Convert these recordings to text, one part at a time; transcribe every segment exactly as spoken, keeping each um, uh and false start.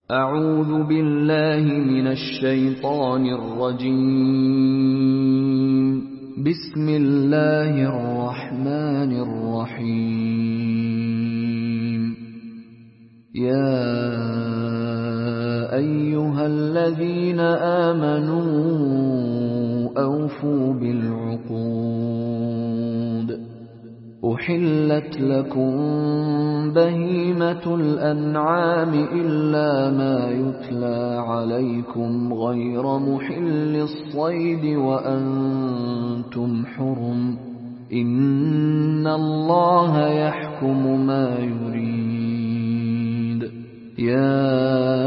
أعوذ بالله من الشيطان الرجيم. بسم الله الرحمن الرحيم. يا أيها الذين آمنوا أوفوا بالعقود. أحلت لكم بهيمة الأنعام إلا ما يتلى عليكم غير محل الصيد وأنتم حرم. إن الله يحكم ما يريد. يا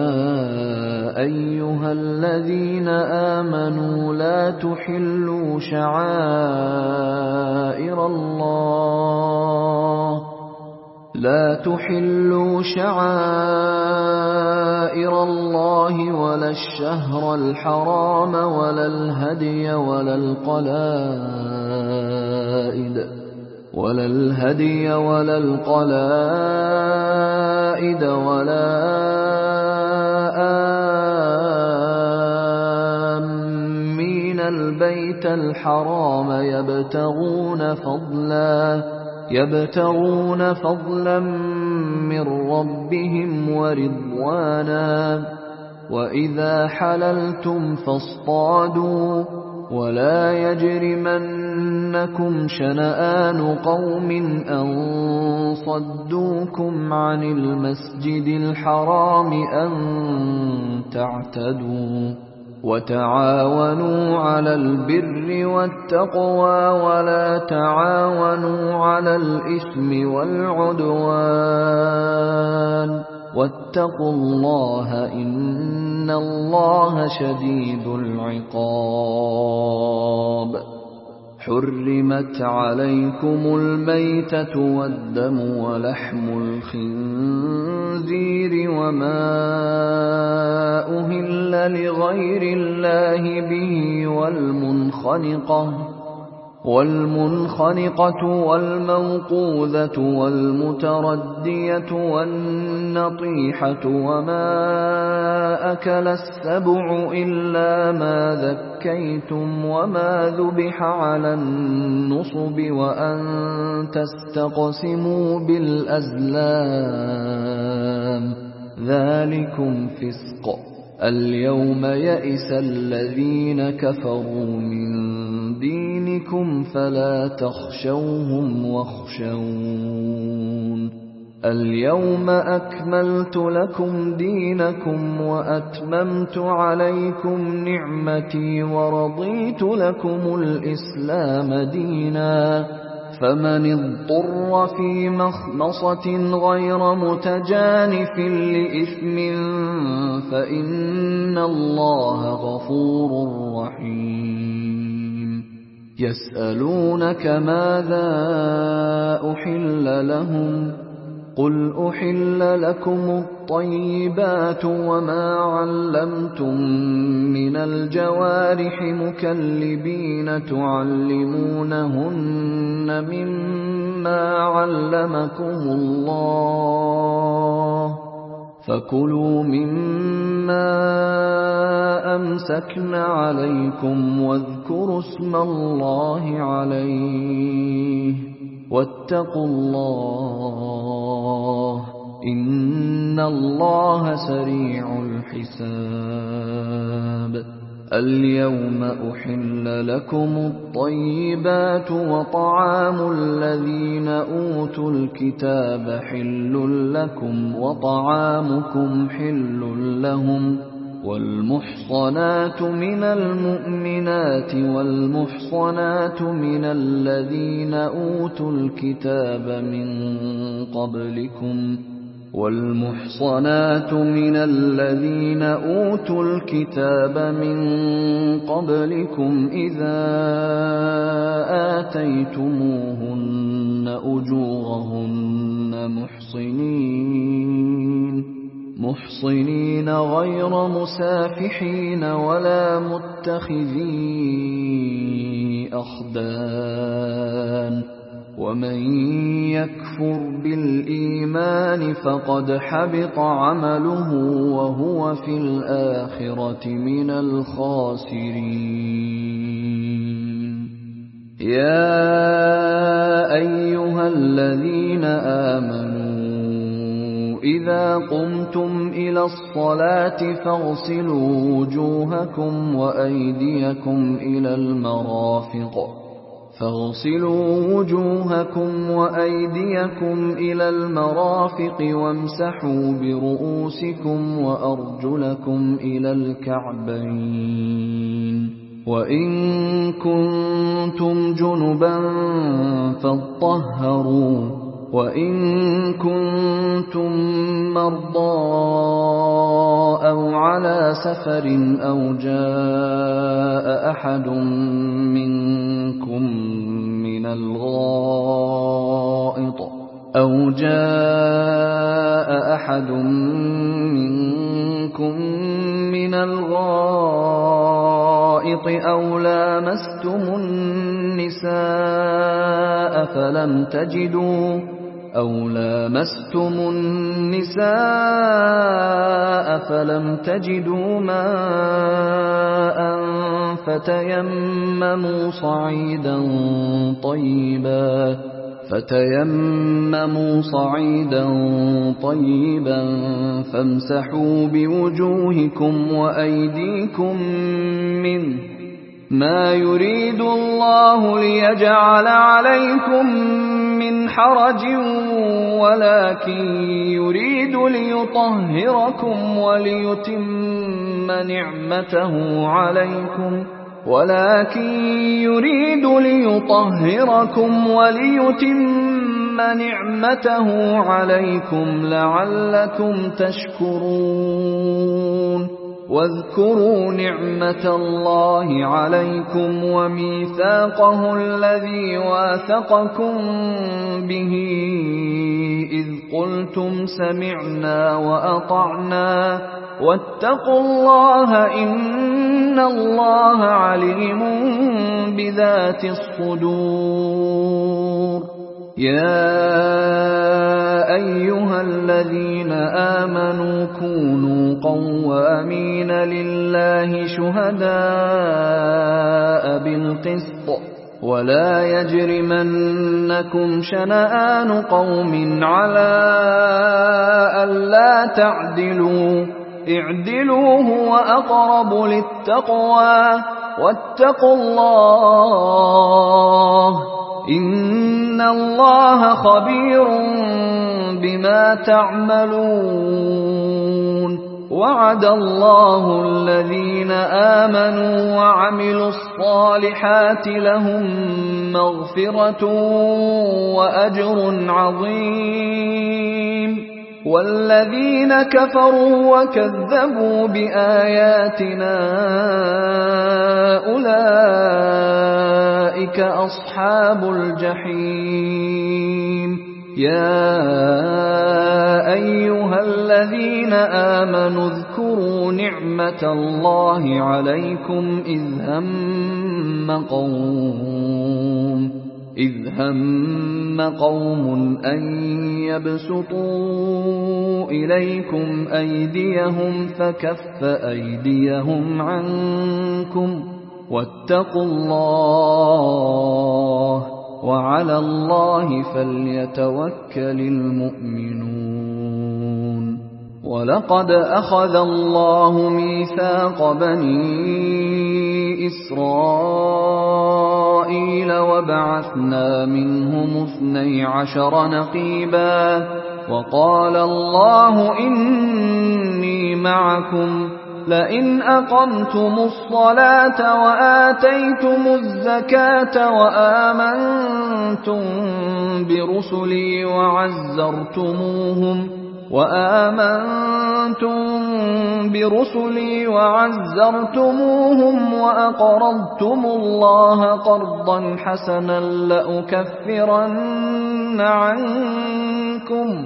أيها الذين آمنوا لا تحلوا شعائر الله لا تحلوا شعائر الله ولا الشهر الحرام ولا الهدي ولا القلائد ولا الهدي ولا القلائد ولا آمين البيت الحرام يبتغون فضلا يبتغون فضلا من ربهم ورضوانا. وإذا حللتم فاصطادوا ولا يجرمنكم شنآن قوم أن صدوكم عن المسجد الحرام أن تعتدوا. وتعاونوا على البر والتقوى ولا تعاونوا على الإثم والعدوان. واتقوا الله إن الله شديد العقاب. حرمت عليكم الميتة والدم ولحم الخنزير وما أهل لغير الله به والمنخنقة والمنخنقة والموقوذة والمتردية والنطيحة وما أكل السبع إلا ما ذكيتم وما ذبح على النصب وأن تستقسموا بالأزلام ذلكم فسق. اليوم يئس الذين كفروا من دينكم فلا تخشوهم واخشون. اليوم أكملت لكم دينكم وأتممت عليكم نعمتي ورضيت لكم الإسلام دينا. فمن اضطر في مخمصة غير متجانف لإثم فإن الله غفور رحيم. يسألونك ماذا أحل لهم قل أحل لكم الطيبات وما علمتم من الجوارح مكلبين تعلمونهن مما علمكم الله فكلوا مما أمسكن عليكم واذكروا اسم الله عليه واتقوا الله إن الله سريع الحساب. اليوم أحل لكم الطيبات وطعام الذين أوتوا الكتاب حل لكم وطعامكم حل لهم. والمحصنات من المؤمنات والمحصنات من الذين أوتوا الكتاب من قبلكم والمحصنات من الذين أوتوا الكتاب من قبلكم إذا آتيتموهن أجورهن محصنين محصنين غير مسافحين ولا متخذي أخدان ومن يكفر بالإيمان فقد حبط عمله وهو في الآخرة من الخاسرين. يا أيها الذين آمنوا إذا قمتم إلى الصلاة فاغسلوا وجوهكم وأيديكم إلى المرافق فاغسلوا وجوهكم وأيديكم إلى المرافق وامسحوا برؤوسكم وأرجلكم إلى الكعبين، وإن كنتم جنبا فاطهروا، وإن كنتم مرضى أو على سفر أو جاء أحد منكم من الغائط أو جاء أحد منكم من الغائط أو لامستم النساء فلم تجدوا أو لامستم النساء فلم تجدوا ماء فتيمموا صعيدا طيبا فتيمموا صعيدا طيبا فامسحوا بوجوهكم وأيديكم منه، ما يريد الله ليجعل عليكم من حرج ولكن يريد ليطهركم وليتم نعمته عليكم ولكن يريد ليطهركم وليتم نعمته عليكم لعلكم تشكرون. واذكروا نعمة الله عليكم وميثاقه الذي واثقكم به إذ قلتم سمعنا وأطعنا واتقوا الله إن الله عليم بذات الصدور. يا أيها الذين آمنوا كونوا قوامين لله شهداء بالقسط ولا يجرمنكم شنآن قوم على ألا تعدلوا اعدلوا هو أقرب للتقوى واتقوا الله إن الله خبير بما تعملون. وعد الله الذين آمنوا وعملوا الصالحات لهم مغفرة وأجر عظيم، والذين كفروا وكذبوا بآياتنا أولئك أصحاب الجحيم. يا أيها الذين آمنوا اذكروا نعمة الله عليكم إذ هم قوم إذ هم قوم أن يبسطوا إليكم أيديهم فكف أيديهم عنكم واتقوا الله وعلى الله فليتوكل المؤمنون. ولقد أخذ الله ميثاق بني إسرائيل وبعثنا منهم اثني عشر نقيبا وقال الله إني معكم لئن أقمتم الصلاة وآتيتم الزكاة وآمنتم برسلي وعزرتموهم وآمنتم برسلي وعزرتموهم وأقرضتم الله قرضا حسنا لأكفرن عنكم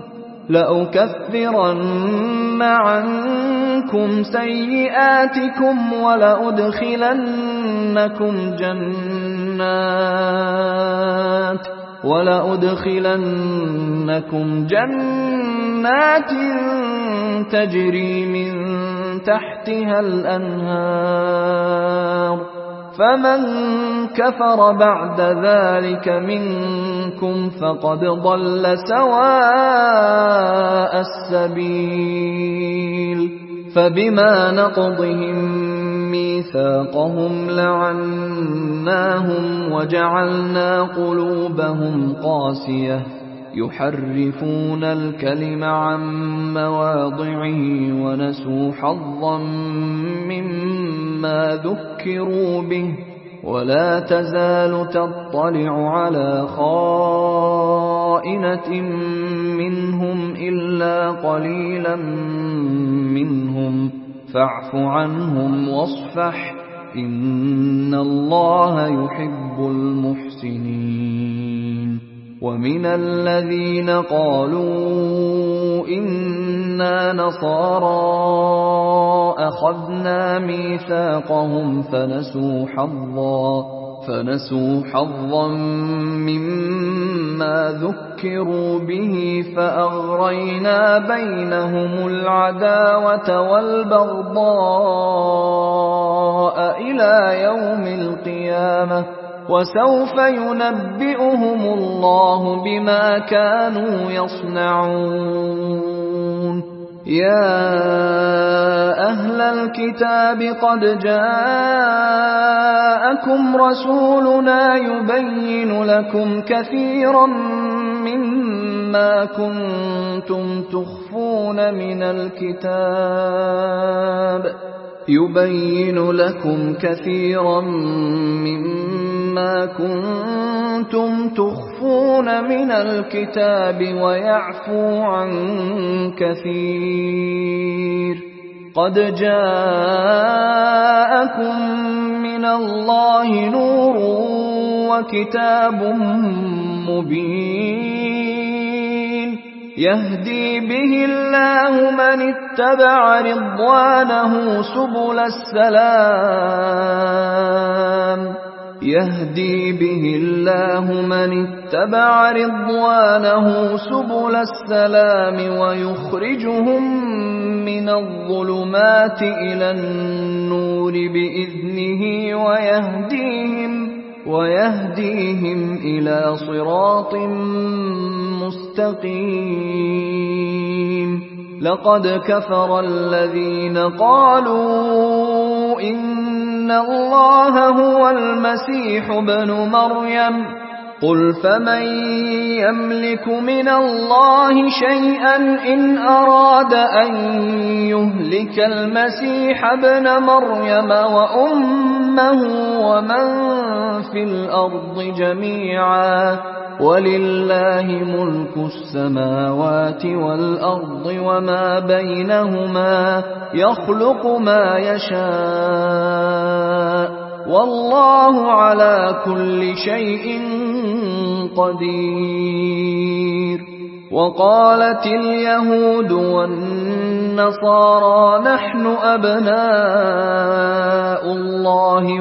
لأكفرن عنكم سيئاتكم ولأدخلنكم جنات وَلَأُدْخِلَنَّكُمْ جَنَّاتٍ تَجْرِي مِن تَحْتِهَا الْأَنْهَارُ فَمَن كَفَرَ بَعْدَ ذَلِكَ مِنكُمْ فَقَدْ ضَلَّ سَوَاءَ السَّبِيلِ فَبِمَا نَقْضِهِم مِّيثَاقَهُمْ لَعَنَّاهُمْ وَجَعَلْنَا قُلُوبَهُمْ قَاسِيَةً يُحَرِّفُونَ الْكَلِمَ عَن مَّوَاضِعِهِ وَنَسُوا حَظًّا مِّمَّا ذُكِّرُوا بِهِ وَلَا تَزَالُ تَطَّلِعُ عَلَىٰ خَائِنَةٍ مِّنْهُمْ إِلَّا قَلِيلًا مِّنْهُمْ فَاعْفُ عَنْهُمْ وَاصْفَحْ إِنَّ اللَّهَ يُحِبُّ الْمُحْسِنِينَ وَمِنَ الَّذِينَ قَالُوا إِنَّا نَصَارَىٰ أَخَذْنَا مِيثَاقَهُمْ فَنَسُوا حَظًّا فَنَسُوا حَظًّا مِّمَّا ذُكِّرُوا بِهِ فَأَغْرَيْنَا بَيْنَهُمُ الْعَدَاوَةَ وَالْبَغْضَاءَ إِلَىٰ يَوْمِ الْقِيَامَةِ وَسَوْفَ يُنَبِّئُهُمُ اللَّهُ بِمَا كَانُوا يَصْنَعُونَ يَا أَهْلَ الْكِتَابِ قَدْ جَاءَكُمْ رَسُولُنَا يُبَيِّنُ لَكُمْ كَثِيرًا مِّمَّا كُنتُمْ تُخْفُونَ مِنَ الْكِتَابِ يُبَيِّنُ لَكُمْ كَثِيرًا مِّمَّا كُنتُمْ تُخْفُونَ مِنَ الْكِتَابِ وَيَعْفُو عَن كَثِيرٍ قَدْ جَاءَكُم مِّنَ اللَّهِ نُورٌ وَكِتَابٌ مُّبِينٌ يَهْدِي بِهِ اللَّهُ مَنِ اتَّبَعَ رِضْوَانَهُ سُبُلَ السَّلَامِ يَهْدِي بِهِ اللَّهُ مَنِ اتَّبَعَ رِضْوَانَهُ سُبُلَ السَّلَامِ وَيُخْرِجُهُم مِّنَ الظُّلُمَاتِ إِلَى النُّورِ بِإِذْنِهِ وَيَهْدِيهِمْ وَيَهْدِيهِمْ إِلَىٰ صِرَاطٍ مُّسْتَقِيمٍ لَقَدْ كَفَرَ الَّذِينَ قَالُوا إِنَّ اللَّهَ هُوَ الْمَسِيحُ ابْنُ مَرْيَمَ قُلْ فَمَن يَمْلِكُ مِنَ اللَّهِ شَيْئًا إِنْ أَرَادَ أَن يُهْلِكَ الْمَسِيحَ ابْنَ مَرْيَمَ وَأُمَّهُ وَمَن فِي الْأَرْضِ جَمِيعًا وَلِلَّهِ مُلْكُ السَّمَاوَاتِ وَالْأَرْضِ وَمَا بَيْنَهُمَا يَخْلُقُ مَا يَشَاءُ وَاللَّهُ عَلَىٰ كُلِّ شَيْءٍ قَدِيرٌ وَقَالَتِ الْيَهُودُ وَالنَّصَارَىٰ نَحْنُ أَبْنَاءُ اللَّهِ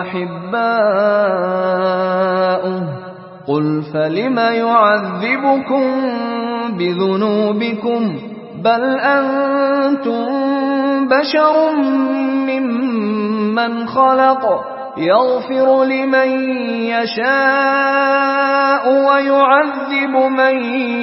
وَأَحِبَّاؤُهُ قُلْ فَلِمَ يُعَذِّبُكُم بِذُنُوبِكُم بَلْ أَنتُم بَشَرٌ مِّمَّنْ خَلَقَ يَغْفِرُ لِمَن يَشَاءُ وَيُعَذِّبُ مَن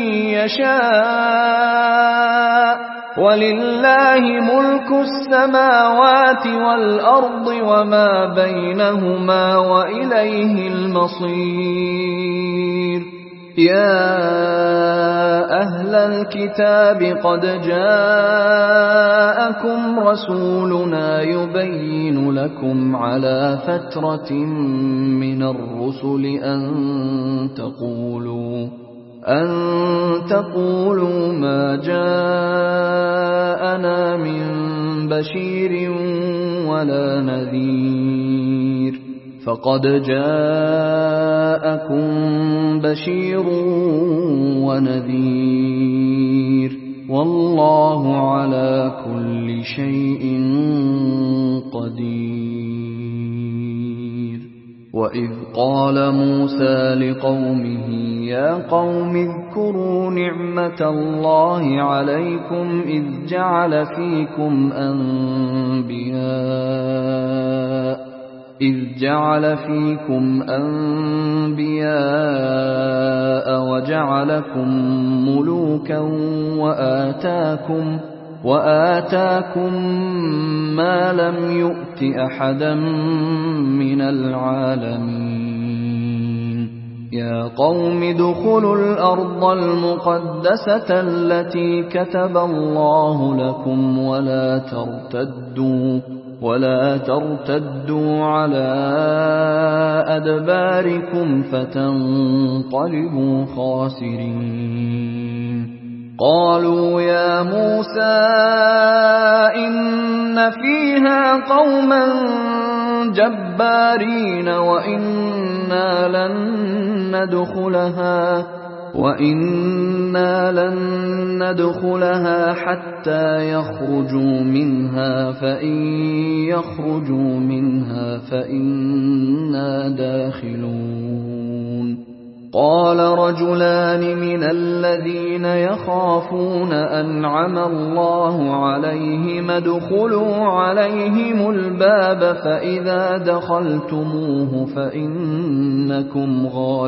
يَشَاءُ وَلِلَّهِ مُلْكُ السَّمَاوَاتِ وَالْأَرْضِ وَمَا بَيْنَهُمَا وَإِلَيْهِ الْمَصِيرُ يَا أَهْلَ الْكِتَابِ قَدْ جَاءَكُمْ رَسُولُنَا يُبَيِّنُ لَكُمْ عَلَىٰ فَتْرَةٍ مِّنَ الرُّسُلِ أَن تَقُولُوا أَن تَقُولُوا مَا جَاءَنَا مِن بَشِيرٍ وَلَا نَذِيرٍ فَقَدْ جَاءَكُم بَشِيرٌ وَنَذِيرٌ وَاللَّهُ عَلَىٰ كُلِّ شَيْءٍ قَدِيرٌ وَإِذْ قَالَ مُوسَى لِقَوْمِهِ يَا قَوْمِ اذْكُرُوا نِعْمَةَ اللَّهِ عَلَيْكُمْ إِذْ جَعَلَ فِيكُمْ أَنْبِيَاءَ إِذْ جَعَلَ فِيكُمْ أَنْبِيَاءَ وَجَعَلَكُمْ مُلُوكًا وَآتَاكُمْ وَآتَاكُمْ مَا لَمْ يُؤْتِ أَحَدًا مِنَ الْعَالَمِينَ يَا قَوْمِ ادْخُلُوا الْأَرْضَ الْمُقَدَّسَةَ الَّتِي كَتَبَ اللَّهُ لَكُمْ وَلَا تَرْتَدُّوا وَلَا تَرْتَدُّوا عَلَىٰ أَدْبَارِكُمْ فَتَنقَلِبُوا خَاسِرِينَ قَالُوا يَا مُوسَىٰ إِنَّ فِيهَا قَوْمًا جَبَّارِينَ وَإِنَّا لَن نَّدْخُلَهَا وَإِنَّا لَن نَّدْخُلَهَا حَتَّىٰ يَخْرُجُوا مِنْهَا فَإِن يَخْرُجُوا مِنْهَا فَإِنَّا دَاخِلُونَ قَالَ رَجُلَانِ مِنَ الَّذِينَ يَخَافُونَ أَنْعَمَ اللَّهُ عَلَيْهِمُ ادْخُلُوا عَلَيْهِمُ الْبَابَ فَإِذَا دَخَلْتُمُوهُ فَإِنَّكُمْ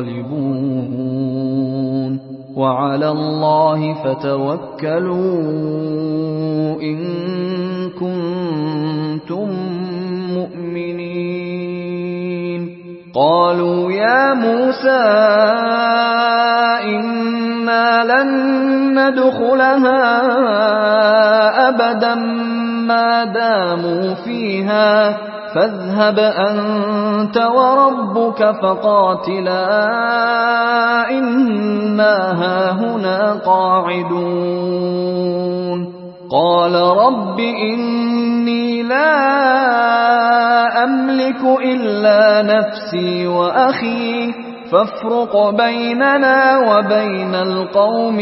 غَالِبُونَ وَعَلَى اللَّهِ فَتَوَكَّلُوا إِن كُنتُم مُّؤْمِنِينَ قَالُوا يَا مُوسَىٰ إِنَّا لَن نَّدْخُلَهَا أَبَدًا مَّا دَامُوا فِيهَا فَاذْهَبْ أَنتَ وَرَبُّكَ فَقَاتِلَا إِنَّا هَاهُنَا قَاعِدُونَ قَالَ رَبِّ إِنِّي لَا أَمْلِكُ إِلَّا نَفْسِي وَأَخِي فَافْرُقْ بَيْنَنَا وَبَيْنَ الْقَوْمِ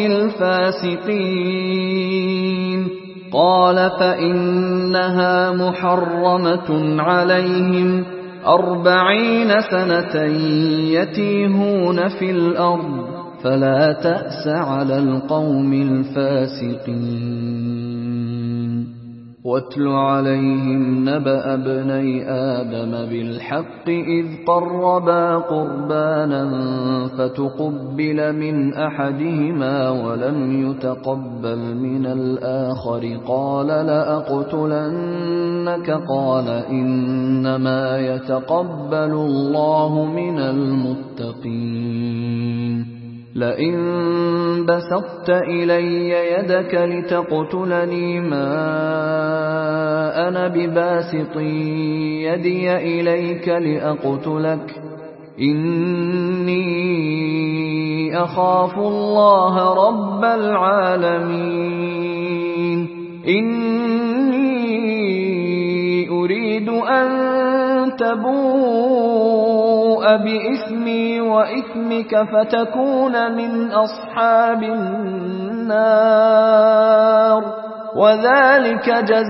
الْفَاسِقِينَ قَالَ فَإِنَّهَا مُحَرَّمَةٌ عَلَيْهِمْ أَرْبَعِينَ سَنَةً يَتِيهُونَ فِي الْأَرْضِ فَلَا تَأْسَ عَلَى الْقَوْمِ الْفَاسِقِينَ وَاتْلُ عَلَيْهِمْ نَبَأَ ابْنَيْ آدَمَ بِالْحَقِّ إِذْ قَرَّبَا قُرْبَانًا فَتُقُبِّلَ مِنْ أَحَدِهِمَا وَلَمْ يُتَقَبَّلْ مِنَ الْآخَرِ قَالَ لَأَقْتُلَنَّكَ قَالَ إِنَّمَا يَتَقَبَّلُ اللَّهُ مِنَ الْمُتَّقِينَ لئن بسطت إلي يدك لتقتلني ما أنا بباسط يدي إليك لأقتلك إني أخاف الله رب العالمين إني أريد أن تبوء بإثمي وإثمك فتكون من أصحاب النار وذلك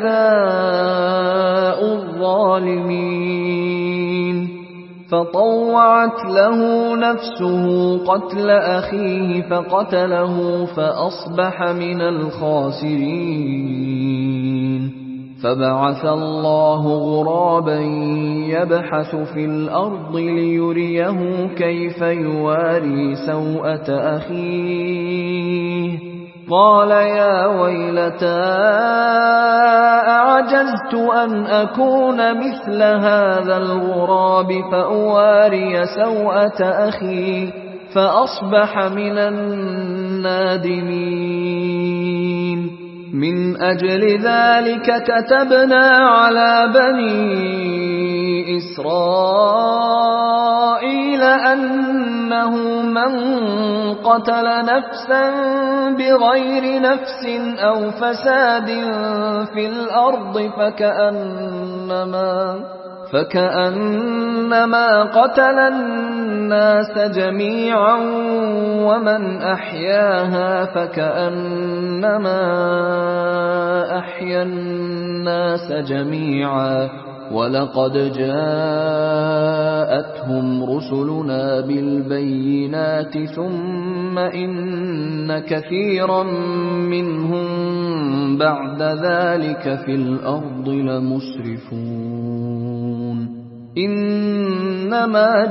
جزاء الظالمين فطوعت له نفسه قتل أخيه فقتله فأصبح من الخاسرين فبعث الله غرابا يبحث في الأرض ليريه كيف يواري سوءة أخيه قال يا ويلتى أعجزت أن أكون مثل هذا الغراب فأواري سوءة أخي فأصبح من النادمين من أجل ذلك كتبنا على بني إسرائيل أنه من قتل نفسا بغير نفس أو فساد في الأرض فكأنما فكأنما قتل الناس جميعا ومن أحياها فكأنما أحيا الناس جميعا ولقد جاءتهم رسلنا بالبينات ثم إن كثيرا منهم بعد ذلك في الأرض لمسرفون إنما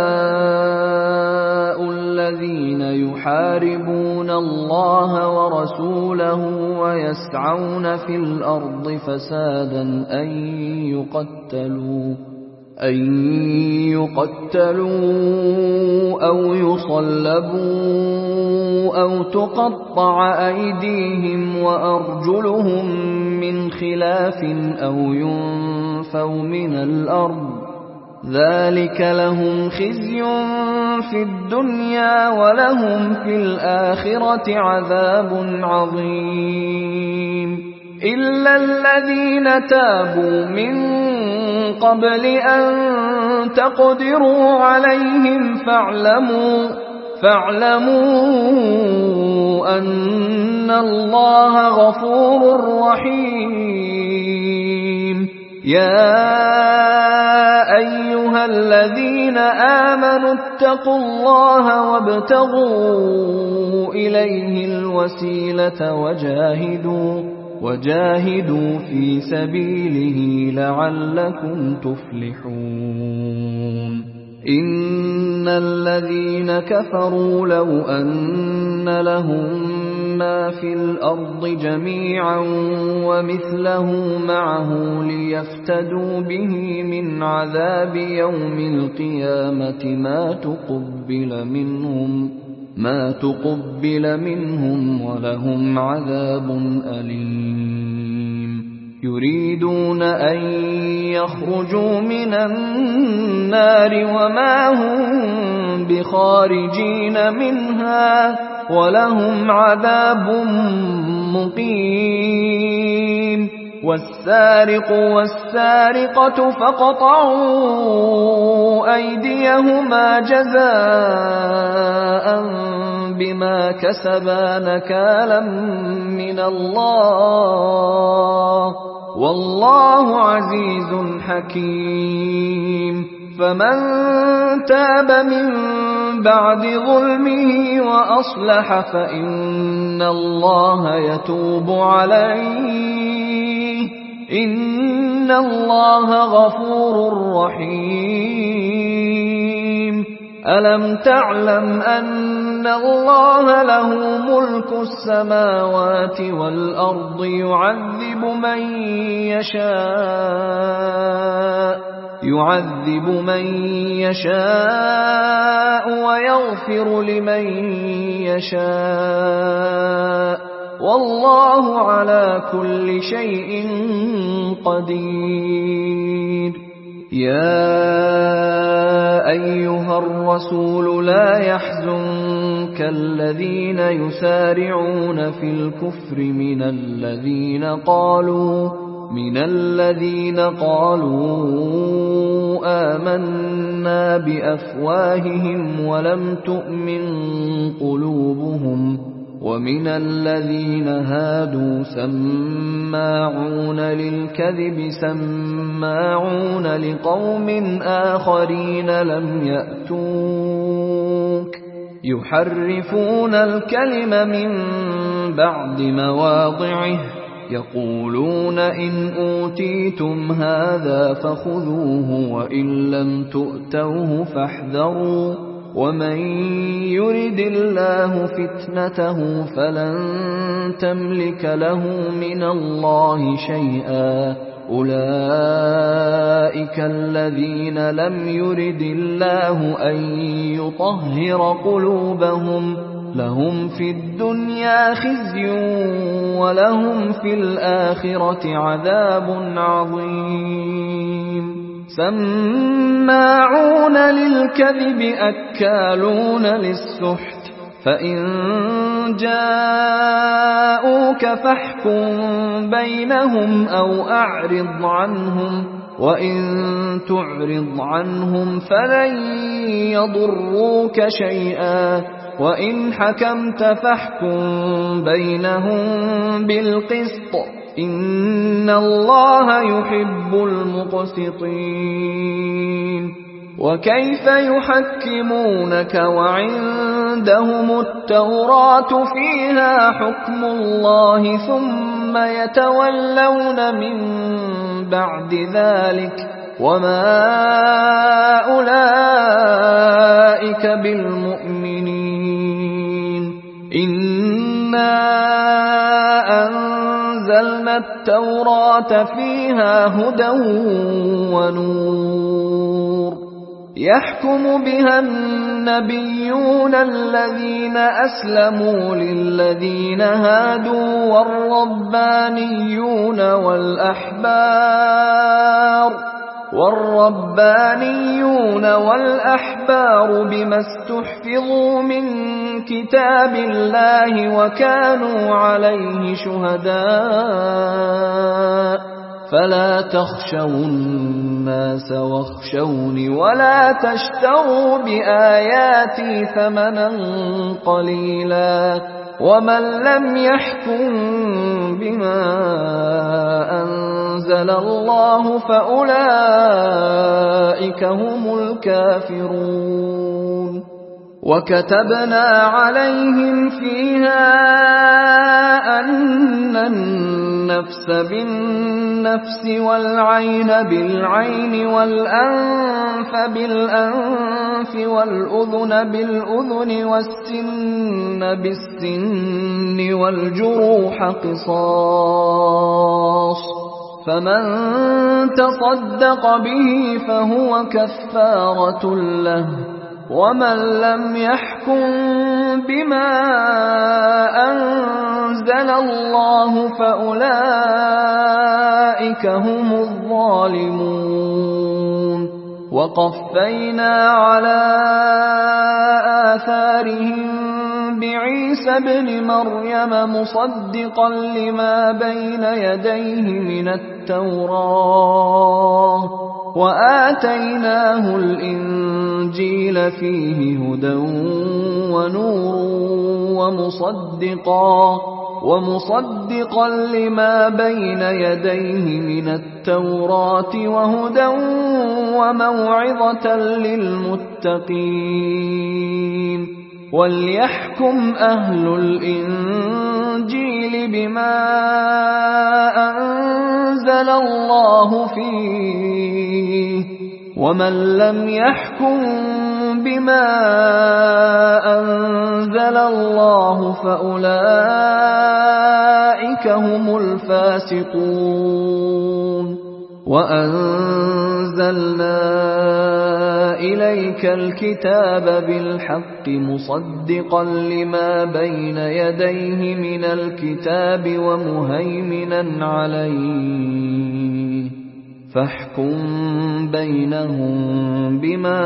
جزاء الذين يحاربون الله ورسوله ويسعون في الأرض فسادا أن يقتلوا أن يقتلوا أو يصلبوا أو تقطع أيديهم وأرجلهم من خلاف أو ينفوا من الأرض ذلك لهم خزي في الدنيا ولهم في الآخرة عذاب عظيم إلا الذين تابوا من قبل أن تقدروا عليهم فاعلموا فاعلموا أن الله غفور رحيم يا أيها الذين آمنوا اتقوا الله وابتغوا إليه الوسيلة وجاهدوا وجاهدوا في سبيله لعلكم تفلحون إن الذين كفروا لو أن لهم ما في الأرض جميعا ومثله معه ليفتدوا به من عذاب يوم القيامة ما تقبل منهم ما تقبل منهم ولهم عذاب أليم يريدون أن يخرجوا من النار وما هم بخارجين منها ولهم عذاب مقيم والسارق والسارقة فاقطعوا أيديهما جزاء بما كسبا نكالا من الله والله عزيز حكيم فمن تاب من بعد ظلمه وأصلح فإن الله يتوب عليه إن الله غفور رحيم ألم تعلم أن الله له ملك السماوات والأرض يعذب من يشاء يعذب من يشاء ويغفر لمن يشاء والله على كل شيء قدير يا أيها الرسول لا يحزنك الذين يسارعون في الكفر من الذين قالوا من الذين قالوا آمنا بأفواههم ولم تؤمن قلوبهم ومن الذين هادوا سماعون للكذب سماعون لقوم آخرين لم يأتوك يحرفون الكلم من بعد مواضعه يقولون إن أوتيتم هذا فخذوه وإن لم تؤتوه فاحذروا ومن يرد الله فتنته فلن تملك له من الله شيئا أولئك الذين لم يرد الله أن يطهر قلوبهم لهم في الدنيا خزي ولهم في الآخرة عذاب عظيم سماعون للكذب أكالون للسحت فإن جاءوك فاحكم بينهم أو أعرض عنهم وَإِن تُعْرِضْ عَنْهُمْ فَلَن يَضُرُّوكَ شَيْئًا وَإِنْ حَكَمْتَ فَاحْكُم بَيْنَهُم بِالْقِسْطِ إِنَّ اللَّهَ يُحِبُّ الْمُقْسِطِينَ وَكَيْفَ يُحَكِّمُونَكَ وَعِندَهُمُ التَّوْرَاةُ فِيهَا حُكْمُ اللَّهِ ثُمَّ يَتَوَلَّوْنَ مِن بَعْدِ ذَلِكَ وَمَا أُولَئِكَ بِالْمُؤْمِنِينَ إِنَّا أَنزَلْنَا التَّوْرَاةَ فِيهَا هُدًى وَنُورٌ يَحْكُمُ بِهَا النَّبِيُّونَ الَّذِينَ أَسْلَمُوا لِلَّذِينَ هَادُوا وَالرَّبَّانِيُّونَ وَالْأَحْبَارُ وَالرَّبَّانِيُّونَ وَالْأَحْبَارُ بِمَا اسْتُحْفِظُوا مِنْ كِتَابِ اللَّهِ وَكَانُوا عَلَيْهِ شُهَدَاءَ فَلَا تَخْشَوُا النَّاسَ وَاخْشَوْنِ وَلَا تَشْتَرُوا بِآيَاتِي ثَمَنًا قَلِيلًا وَمَن لَّمْ يَحْكُم بِمَا أَنزَلَ اللَّهُ فَأُولَئِكَ هُمُ الْكَافِرُونَ وَكَتَبْنَا عَلَيْهِمْ فِيهَا أَنَّ النَّفْسَ بِالنَّفْسِ وَالْعَيْنَ بِالْعَيْنِ وَالْأَنفَ بِالْأَنفِ وَالْأُذُنَ بِالْأُذُنِ وَالسِّنَّ بِالسِّنِّ وَالْجُرُوحَ قِصَاصٌ فَمَن تَصَدَّقَ بِهِ فَهُوَ كَفَّارَةٌ لَّهُ وَمَن لَّمْ يَحْكُم بِمَا أَنزَلَ اللَّهُ فَأُولَئِكَ هُمُ الظَّالِمُونَ وَقَفَّيْنَا عَلَىٰ آثَارِهِم بِعِيسَى ابْنِ مَرْيَمَ مُصَدِّقًا لِّمَا بَيْنَ يَدَيْهِ مِنَ التَّوْرَاةِ وَآتَيْنَاهُ الْإِنجِيلَ فِيهِ هُدًى وَنُورٌ وَمُصَدِّقًا وَمُصَدِّقًا لِّمَا بَيْنَ يَدَيْهِ مِنَ التَّوْرَاةِ وَهُدًى وَمَوْعِظَةً لِّلْمُتَّقِينَ وَلْيَحْكُمْ أَهْلُ الْإِنجِيلِ بِمَا أَنزَلَ اللَّهُ فِيهِ وَمَن لَّمْ يَحْكُم بِمَا أَنزَلَ اللَّهُ فَأُولَئِكَ هُمُ الْفَاسِقُونَ وَأَنزَلْنَا إِلَيْكَ الْكِتَابَ بِالْحَقِّ مُصَدِّقًا لِّمَا بَيْنَ يَدَيْهِ مِنَ الْكِتَابِ وَمُهَيْمِنًا عَلَيْهِ فَاحْكُم بَيْنَهُم بِمَا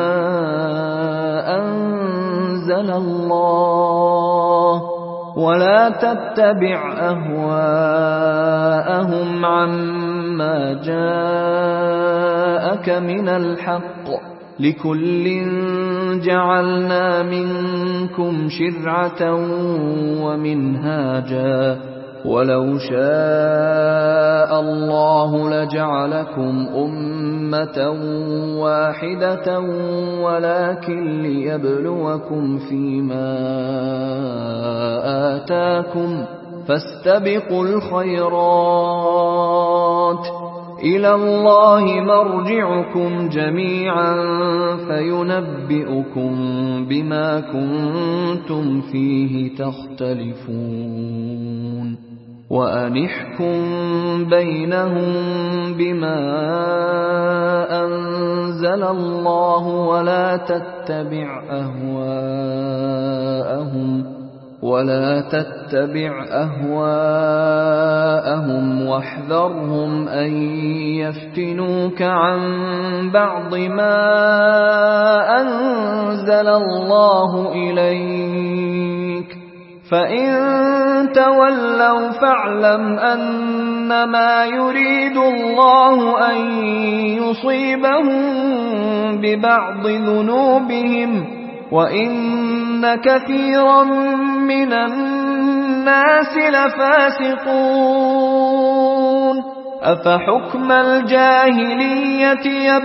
أَنزَلَ اللَّهُ وَلَا تَتَّبِعْ أَهْوَاءَهُمْ عَمَّا جَاءَكَ مِنَ الْحَقِّ ۚ لِكُلٍّ جَعَلْنَا مِنكُمْ شِرْعَةً وَمِنْهَاجًا ۚ وَلَوْ شَاءَ اللَّهُ لَجَعَلَكُمْ أُمَّةً وَاحِدَةً وَلَٰكِن لِّيَبْلُوَكُمْ فِيمَا آتَاكُمْ ۖ فَاسْتَبِقُوا الْخَيْرَاتِ ۚ إِلَى اللَّهِ مَرْجِعُكُمْ جَمِيعًا فَيُنَبِّئُكُم بِمَا كُنتُمْ فِيهِ تَخْتَلِفُونَ وَأَنِ احْكُم بَيْنَهُم بِمَا أَنزَلَ اللَّهُ وَلَا تَتَّبِعْ أَهْوَاءَهُمْ وَلَا تَتَّبِعْ أَهْوَاءَهُمْ وَاحْذَرْهُمْ أَن يَفْتِنُوكَ عَن بَعْضِ مَا أَنزَلَ اللَّهُ إِلَيْكَ ۖ فَإِن تَوَلَّوْا فَاعْلَمْ أَنَّ إنما يريد الله أن يصيبهم ببعض ذنوبهم وإن كثيرا من الناس لفاسقون أفحكم الجاهلية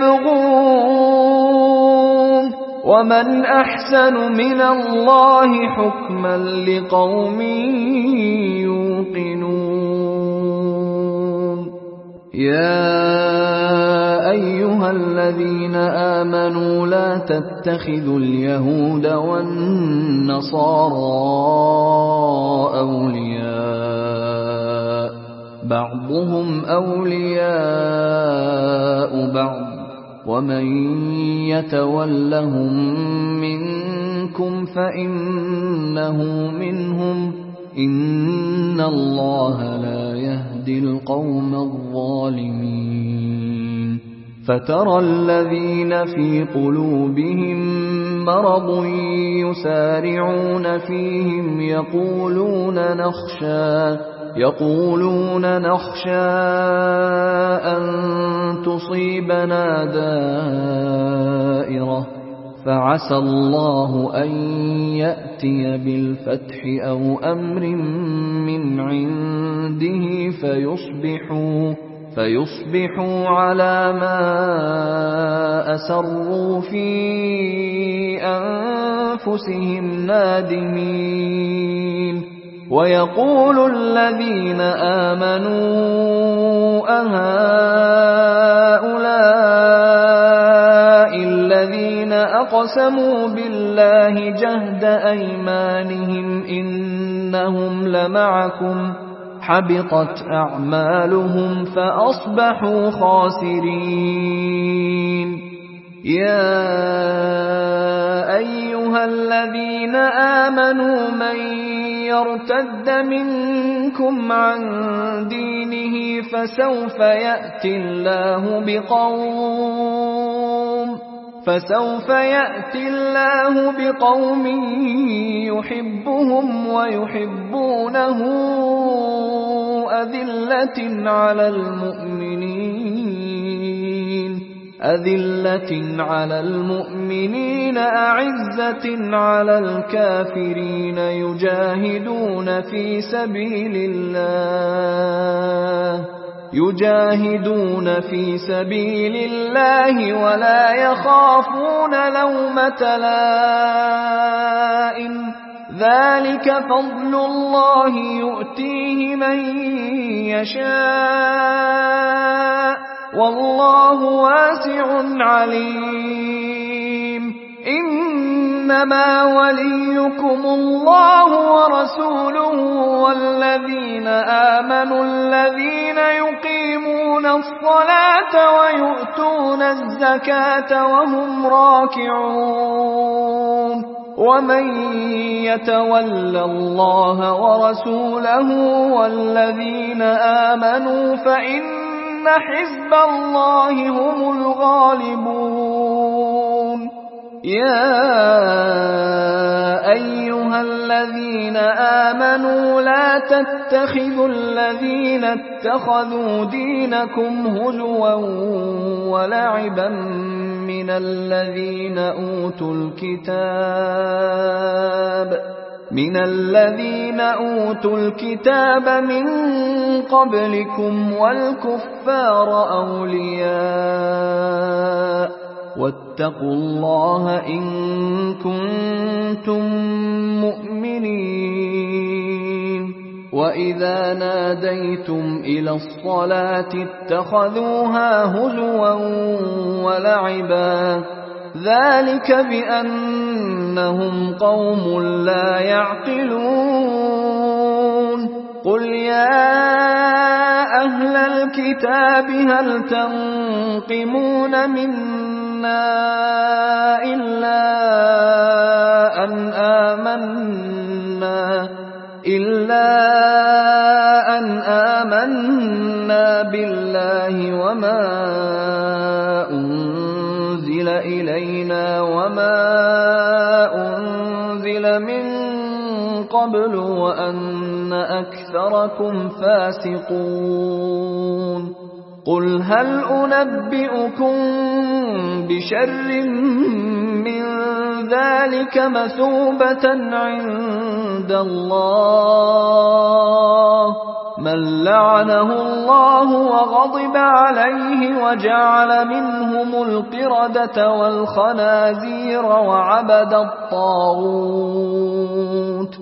يبغون ومن أحسن من الله حكما لقوم يوقنون يا أيها الذين آمنوا لا تتخذوا اليهود والنصارى أولياء بعضهم أولياء بعض ومن يتولهم منكم فإنه منهم إن الله لا يهدي القوم الظالمين فترى الذين في قلوبهم مرض يسارعون فيهم يقولون نخشى يقولون نخشى أن تصيبنا دائرة فعسى الله أن يأتي بالفتح أو أمر من عنده فيصبحوا فيصبحوا على ما أسروا في أنفسهم نادمين ويقول الذين آمنوا أهؤلاء الذين أقسموا بالله جهد أيمانهم إنهم لمعكم حبطت أعمالهم فأصبحوا خاسرين يا أيها الذين آمنوا من يرتد منكم عن دينه فسوف يأتي الله بقوم فسوف يأتي الله بقوم يحبهم ويحبونه أذلة على المؤمنين أذلة على المؤمنين أعزة على الكافرين يجاهدون في سبيل الله يجاهدون في سبيل الله ولا يخافون لومة لائم ذلك فضل الله يؤتيه من يشاء والله واسع عليم إنما وليكم الله ورسوله والذين آمنوا الذين يقيمون الصلاة ويؤتون الزكاة وهم راكعون ومن يتول الله ورسوله والذين آمنوا فإن حزب الله هم الغالبون يا أيها الذين آمنوا لا تتخذوا الذين اتخذوا دينكم هزوا ولعبا من الذين أوتوا الكتاب من الذين أوتوا الكتاب من قبلكم والكفار أولياء واتقوا الله إن كنتم مؤمنين وإذا ناديتم إلى الصلاة اتخذوها هزوا ولعبا ذلك بأنهم قوم لا يعقلون قل يا أهل الكتاب هل تنقمون منا إلا أن آمنا إلا أن آمنا بالله وما أنزل إلينا وما أنزل من قبل وأن أكثركم فاسقون قل هل أنبئكم بشر من ذلك مثوبة عند الله من لعنه الله وغضب عليه وجعل منهم القردة والخنازير وعبد الطاغوت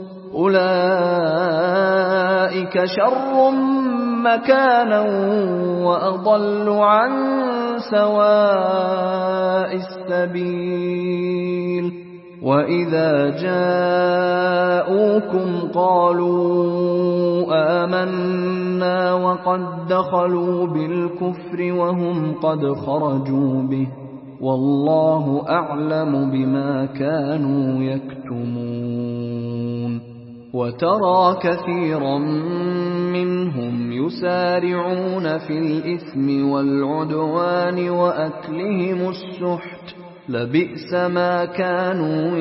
أولئك شر مكانا وأضل عن سواء السبيل وإذا جاءوكم قالوا آمنا وقد دخلوا بالكفر وهم قد خرجوا به والله أعلم بما كانوا يكتمون وترى كثيرا منهم يسارعون في الإثم والعدوان وأكلهم السحت لبئس ما كانوا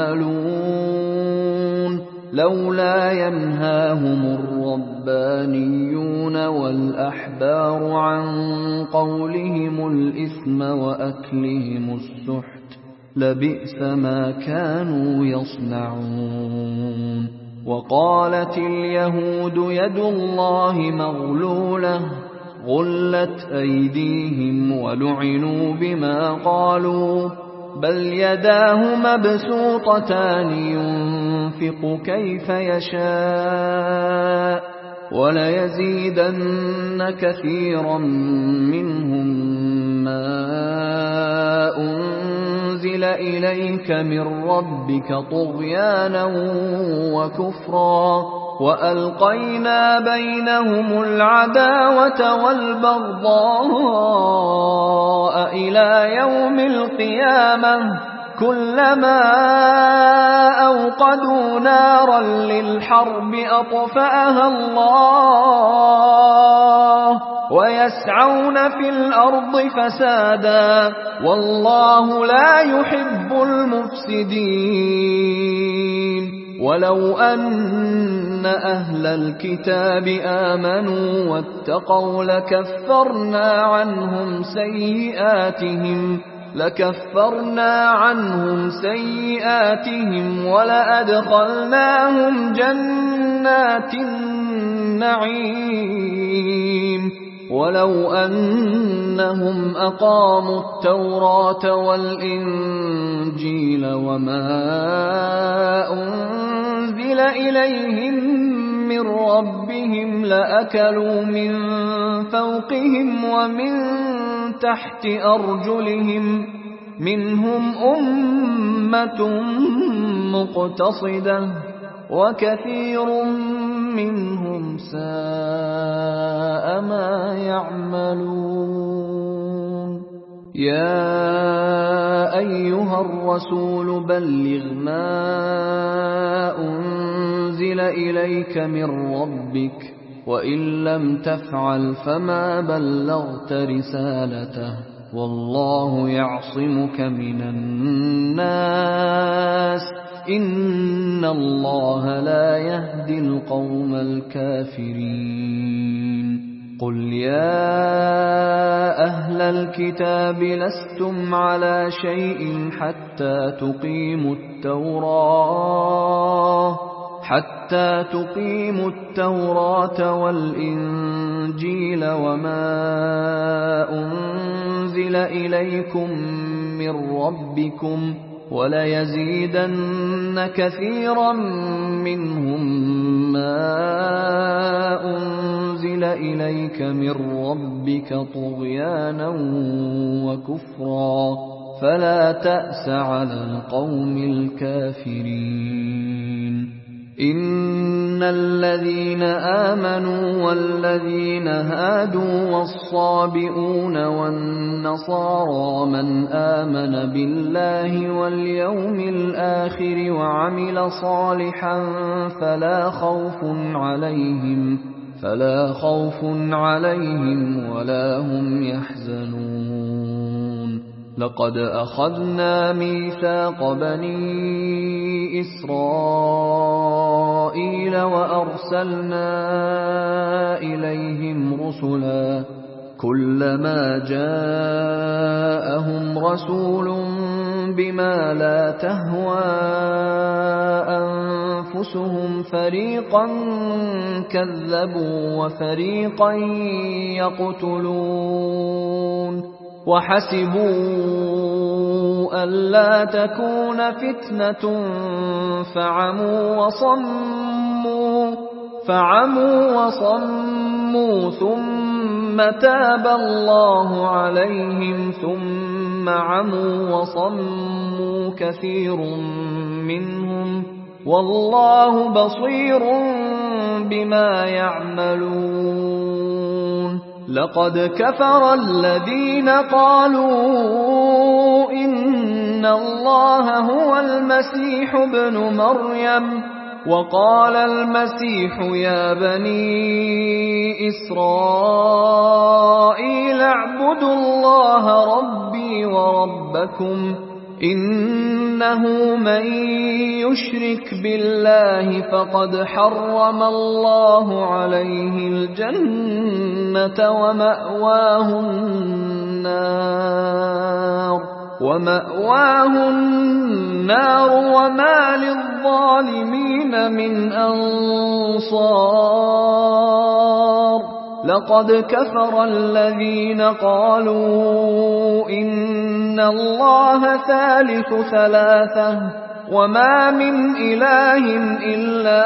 يعملون لولا ينهاهم الربانيون والأحبار عن قولهم الإثم وأكلهم السحت لبئس ما كانوا يصنعون وقالت اليهود يد الله مغلولة غلت أيديهم ولعنوا بما قالوا بل يداه مبسوطتان ينفق كيف يشاء وليزيدن كثيرا منهم ما أنزل إليك من ربك طغيانا وكفرا وألقينا بينهم العداوة والبغضاء إلى يوم القيامة كلما أوقدوا نارا للحرب أطفأها الله ويسعون في الأرض فسادا والله لا يحب المفسدين ولو أن أهل الكتاب آمنوا واتقوا لكفرنا عنهم سيئاتهم لكفرنا عنهم سيئاتهم ولأدخلناهم جنات النعيم ولو أنهم أقاموا التوراة والإنجيل وما أنزل إليهم من ربهم لأكلوا من فوقهم ومن تحت أرجلهم منهم أمة مقتصدة وكثير منهم ساء ما يعملون يا أيها الرسول بلغ ما أنزل إليك من ربك وإن لم تفعل فما بلغت رسالته والله يعصمك من الناس إن الله لا يهدي القوم الكافرين قل يا أهل الكتاب لستم على شيء حتى تقيموا التوراة حتى تقيموا التوراة والإنجيل وما أنزل إليكم من ربكم وليزيدن كثيرا منهم ما أنزل إليك من ربك طغيانا وكفرا فلا تأس على القوم الكافرين إن الذين آمنوا والذين هادوا والصابئون والنصارى من آمن بالله واليوم الآخر وعمل صالحا فلا خوف عليهم فلا خوف عليهم ولا هم يحزنون لقد أخذنا ميثاق بني إسرائيل إسرائيل وأرسلنا إليهم رسلا كلما جاءهم رسول بما لا تهوى أنفسهم فريقا كذبوا وفريقا يقتلون وحسبوا ألا تكون فتنة فعموا وصموا فعموا وصموا ثم تاب الله عليهم ثم عموا وصموا كثير منهم والله بصير بما يعملون لقد كفر الذين قالوا إن الله هو المسيح ابن مريم وقال المسيح يا بني إسرائيل اعبدوا الله ربي وربكم إنه من يشرك بالله فقد حرم الله عليه الجنة ومأواه النار ومأواه النار وما للظالمين من أنصار لقد كفر الذين قالوا إن الله ثالث ثلاثة وما من إله إلا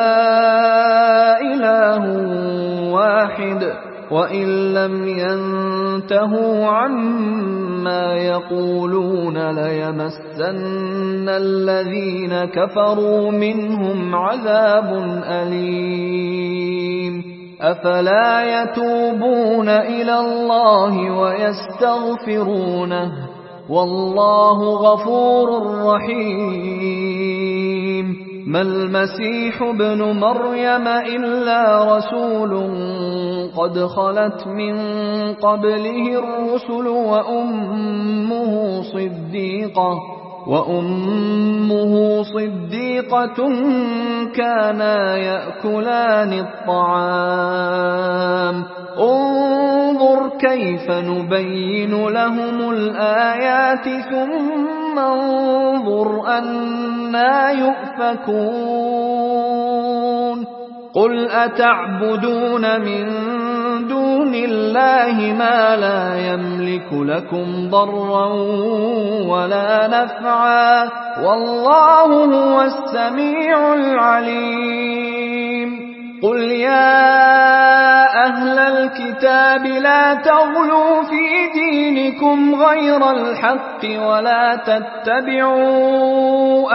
إله واحد وإن لم ينتهوا عما يقولون ليمسن الذين كفروا منهم عذاب أليم أفلا يتوبون إلى الله ويستغفرونه والله غفور رحيم ما المسيح ابن مريم إلا رسول قد خلت من قبله الرسل وأمه صديقة وأمه صديقة كانا يأكلان الطعام انظر كيف نبين لهم الآيات ثم انظر أنى يؤفكون قل أتعبدون من دون الله ما لا يملك لكم ضرا ولا نفعا والله هو السميع العليم قل يا أهل الكتاب لا تغلوا في دينكم غير الحق ولا تتبعوا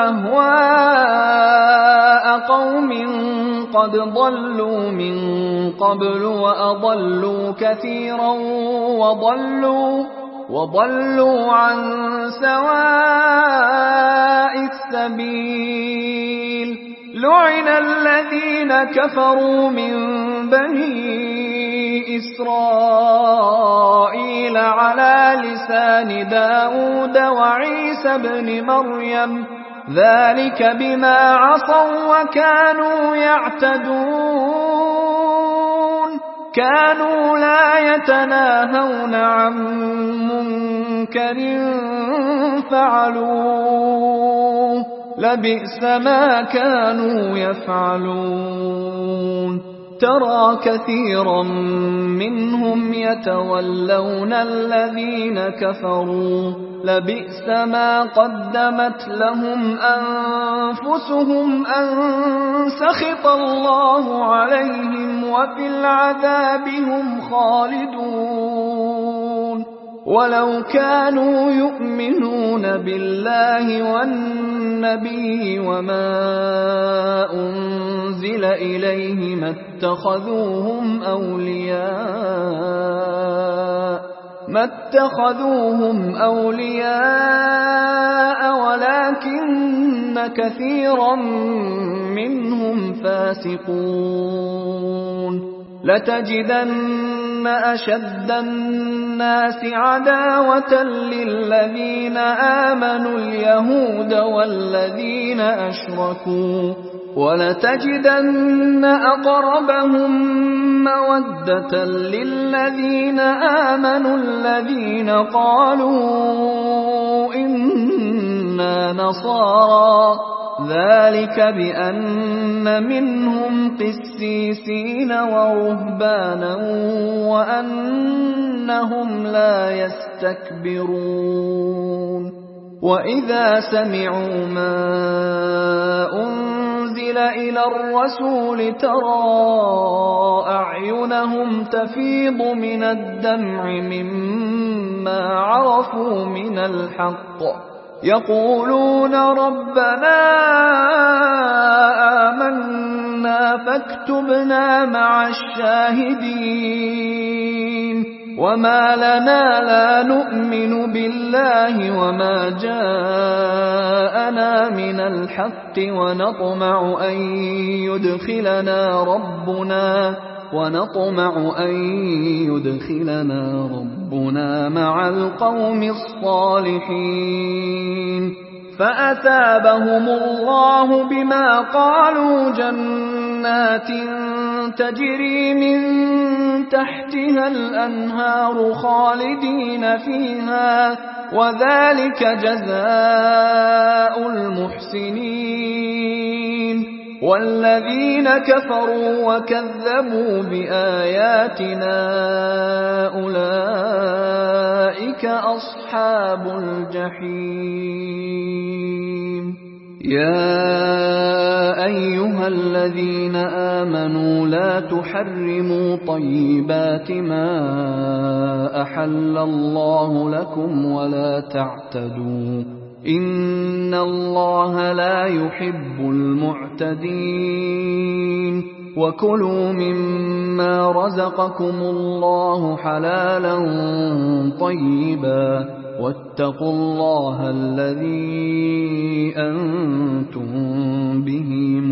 أهواء قوم قد ضلوا من قبل وأضلوا كثيرا وضلوا وضلوا عن سواء السبيل لعن الذين كفروا من بني إسرائيل على لسان داود وعيسى بن مريم ذلك بما عصوا وكانوا يعتدون كانوا لا يتناهون عن منكر فعلوه لبئس ما كانوا يفعلون ترى كثيرا منهم يتولون الذين كفروا لبئس ما قدمت لهم أنفسهم أن سخط الله عليهم وفي العذاب هم خالدون ولو كانوا يؤمنون بالله والنبي وما أنزل إليه ما اتخذوهم أولياء ما اتخذوهم أولياء ولكن كثيرا منهم فاسقون لتجدن أشد الناس عداوة للذين آمنوا اليهود والذين أشركوا وَلَتَجِدَنَّ أَقْرَبَهُم مَّوَدَّةً لِّلَّذِينَ آمَنُوا الَّذِينَ قَالُوا إِنَّا نَصَارَىٰ ۚ ذَٰلِكَ بِأَنَّ مِنْهُمْ قِسِّيسِينَ وَرُهْبَانًا وَأَنَّهُمْ لَا يَسْتَكْبِرُونَ وَإِذَا سَمِعُوا مَا أُنزِلَ إِلَى الرَّسُولِ تَرَىٰ أَعْيُنَهُمْ تَفِيضُ مِنَ الدَّمْعِ مِمَّا عَرَفُوا مِنَ الْحَقِّ يَقُولُونَ رَبَّنَا آمَنَّا فَاكْتُبْنَا مَعَ الشَّاهِدِينَ وَمَا لَنَا لَا نُؤْمِنُ بِاللَّهِ وَمَا جَاءَنَا مِنَ الْحَقِّ وَنَطْمَعُ أَن يُدْخِلَنَا رَبُّنَا وَنَطْمَعُ أَن يُدْخِلَنَا رَبُّنَا مَعَ الْقَوْمِ الصَّالِحِينَ فَأَثَابَهُمُ اللَّهُ بِمَا قَالُوا جَنَّاتٍ تَجْرِي مِن تَحْتِهَا الْأَنْهَارُ خَالِدِينَ فِيهَا وَذَلِكَ جَزَاءُ الْمُحْسِنِينَ وَالَّذِينَ كَفَرُوا وَكَذَّبُوا بِآيَاتِنَا أُولَٰئِكَ أَصْحَابُ الْجَحِيمِ يَا أَيُّهَا الَّذِينَ آمَنُوا لَا تُحَرِّمُوا طَيِّبَاتِ مَا أَحَلَّ اللَّهُ لَكُمْ وَلَا تَعْتَدُوا إِنَّ اللَّهَ لَا يُحِبُّ الْمُعْتَدِينَ وَكُلُوا مِمَّا رَزَقَكُمُ اللَّهُ حَلَالًا طَيِّبًا وَاتَّقُوا اللَّهَ الَّذِي أَنتُم بِهِ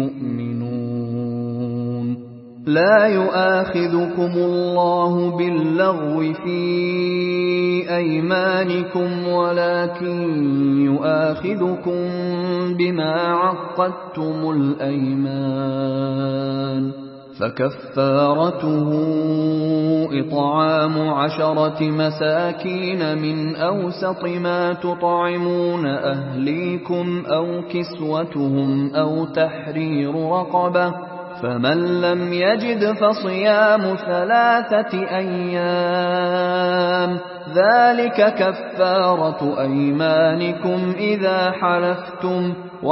مُؤْمِنُونَ لَا يُؤَاخِذُكُمُ اللَّهُ بِاللَّغْوِ فِي أَيْمَانِكُمْ وَلَٰكِن يُؤَاخِذُكُم بِمَا عَقَّدتُّمُ الْأَيْمَانَ فَكَفَّارَتُهُ إِطْعَامُ عَشَرَةِ مَسَاكِينَ مِنْ أَوْسَطِ مَا تُطْعِمُونَ أَهْلِيكُمْ أَوْ كِسْوَتُهُمْ أَوْ تَحْرِيرُ رَقَبَةٍ فَمَن لَّمْ يَجِدْ فَصِيَامُ ثَلَاثَةِ أَيَّامٍ ذَلِكَ كَفَّارَةُ أَيْمَانِكُمْ إِذَا حَلَفْتُمْ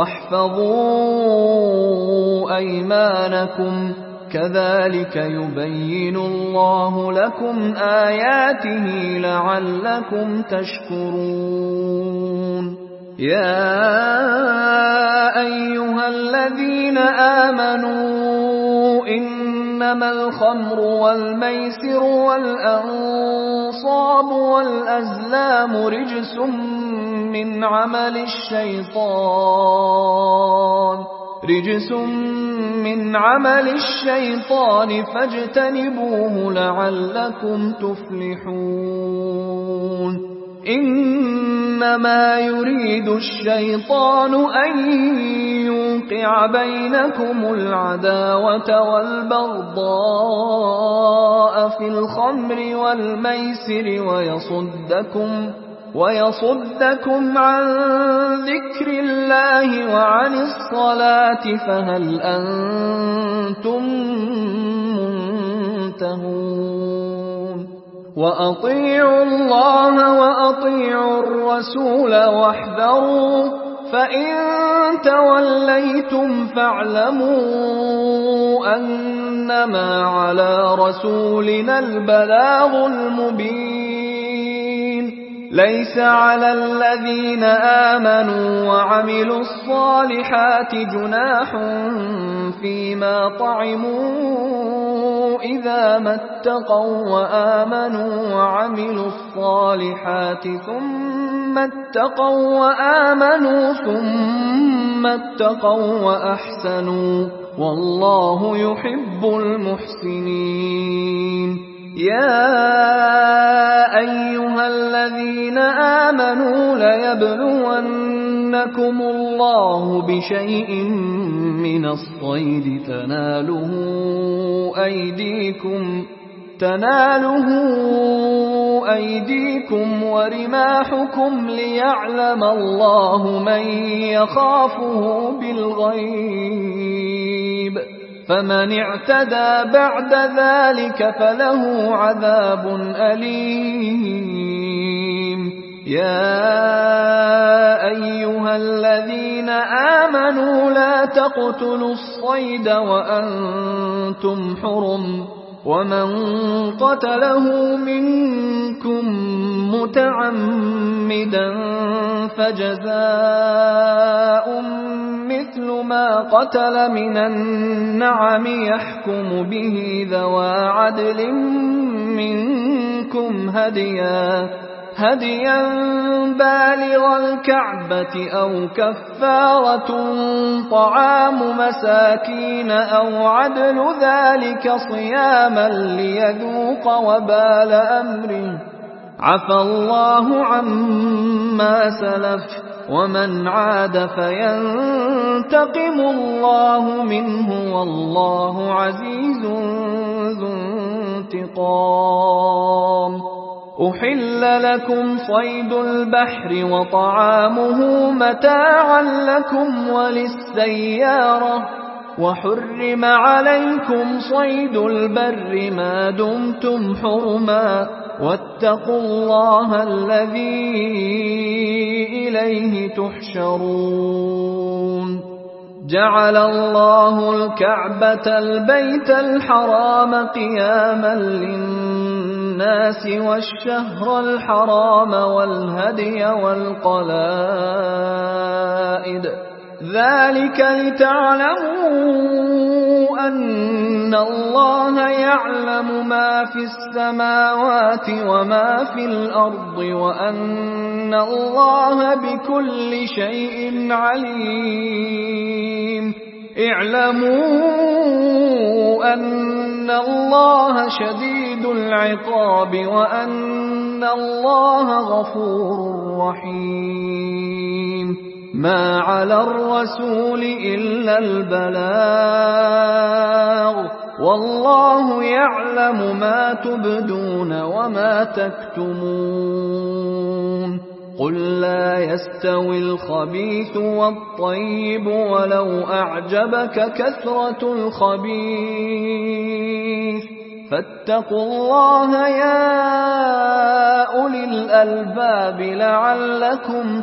وَاحْفَظُوا أَيْمَانَكُمْ كَذَلِكَ يُبَيِّنُ اللَّهُ لَكُمْ آيَاتِهِ لَعَلَّكُمْ تَشْكُرُونَ يَا أَيُّهَا الَّذِينَ آمَنُوا إِنَّمَا الْخَمْرُ وَالْمَيْسِرُ وَالْأَنصَابُ وَالْأَزْلَامُ رِجْسٌ مِّنْ عَمَلِ الشَّيْطَانِ رِجْسٌ مِّنْ عَمَلِ الشَّيْطَانِ فَاجْتَنِبُوهُ لَعَلَّكُمْ تُفْلِحُونَ إِنَّمَا يُرِيدُ الشَّيْطَانُ أَن يُوقِعَ بَيْنَكُمُ الْعَدَاوَةَ وَالْبَغْضَاءَ فِي الْخَمْرِ وَالْمَيْسِرِ وَيَصُدَّكُمْ وَيَصُدَّكُمْ عَن ذِكْرِ اللَّهِ وَعَنِ الصَّلَاةِ فَهَلْ أَنتُم مُّنتَهُونَ وَأَطِيعُوا اللَّهَ وَأَطِيعُوا الرَّسُولَ وَاحْذَرُوا فَإِن تَوَلَّيْتُمْ فَاعْلَمُوا أَنَّمَا عَلَىٰ رَسُولِنَا الْبَلَاغُ الْمُبِينُ لَيْسَ عَلَى الَّذِينَ آمَنُوا وَعَمِلُوا الصَّالِحَاتِ جُنَاحٌ فِيمَا طَعِمُوا إِذَا مَا اتَّقَوا وَّآمَنُوا وَعَمِلُوا الصَّالِحَاتِ ثُمَّ اتَّقَوا وَّآمَنُوا ثُمَّ اتَّقَوا وَّأَحْسَنُوا وَاللَّهُ يُحِبُّ الْمُحْسِنِينَ يَا أَيُّهَا الَّذِينَ آمَنُوا لَيَبْلُوَنَّكُمُ يَبْلُوَنَّكُمُ اللَّهُ بِشَيْءٍ مِّنَ الصَّيْدِ تَنَالُهُ أَيْدِيكُمْ تناله أيديكم ورماحكم ليعلم الله من يخافه بالغيب فمن اعتدى بعد ذلك فله عذاب أليم. يا أيها الذين آمنوا لا تقتلوا الصيد وأنتم حرم ومن قتله منكم متعمدا فجزاء مثل ما قتل من النعم يحكم به ذوى عدل منكم هديا هديا بالغ الكعبة أو كفارة طعام مساكين أو عدل ذلك صياما ليذوق وبال أمره عفى الله عما سلف ومن عاد فينتقم الله منه والله عزيز ذو انتقام. أحل لكم صيد البحر وطعامه متاعا لكم وللسيارة وحرم عليكم صيد البر ما دمتم حرما واتقوا الله الذي إليه تحشرون. جعل الله الكعبة البيت الحرام قياما للناس والشهر الحرام والهدي والقلائد ذلك لتعلموا أن الله يعلم ما في السماوات وما في الأرض وأن الله بكل شيء عليم. اعلموا أن الله شديد العقاب وأن الله غفور رحيم. ما على الرسول إلا البلاغ والله يعلم ما تبدون وما تكتمون. قل لا يستوي الخبيث والطيب ولو أعجبك كثرة الخبيث فاتقوا الله يا أولي الألباب لعلكم